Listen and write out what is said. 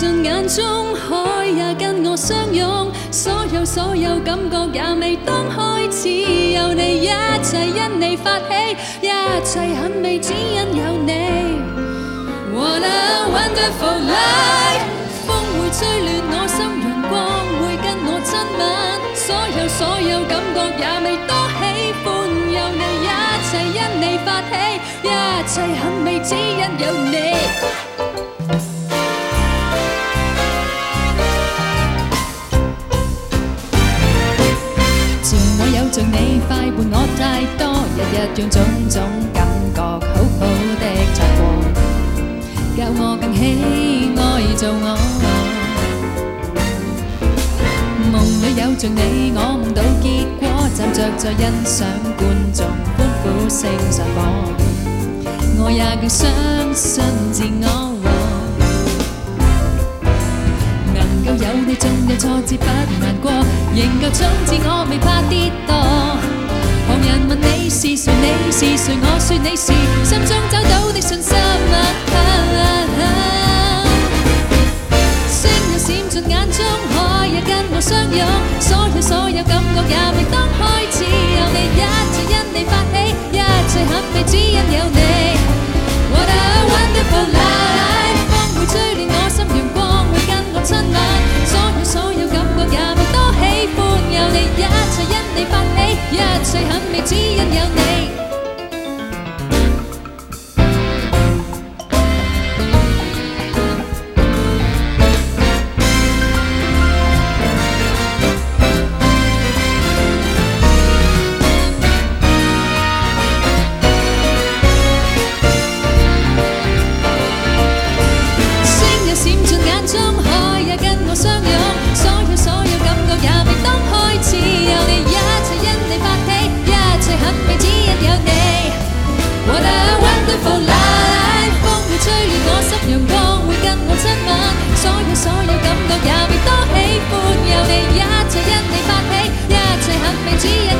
盡眼中，海也跟我相擁，所有感覺也未當開始，有你一切因你發起，一切很美只因有你。What a wonderful life， 風會吹亂我心，陽光會跟我親吻，所有感覺也未多喜歡，有你一切因你發起，一切很美只因有你。有像你快伴我太多，日日用種種感覺好好的擦過，教我更喜愛做我。夢裏有像你，我夢到結果，站着在欣賞觀眾歡呼聲散播，我也更相信自我。能夠有你，縱有挫折不難過，仍舊衝刺我未怕跌墮。旁人問你是誰，你是誰，我說你是心中找到的信心。星也閃進眼中，海也跟我相擁，所有感覺也未當開始，有你一切因你發起，一切很美只因有你。What a wonderful life， 風會吹亂我心，陽光會跟我親吻，所有感覺也未多喜歡，有你一切因你發起，一切很美只因有你。所有感覺也未多喜歡，有你一切因你發起，一切很美只因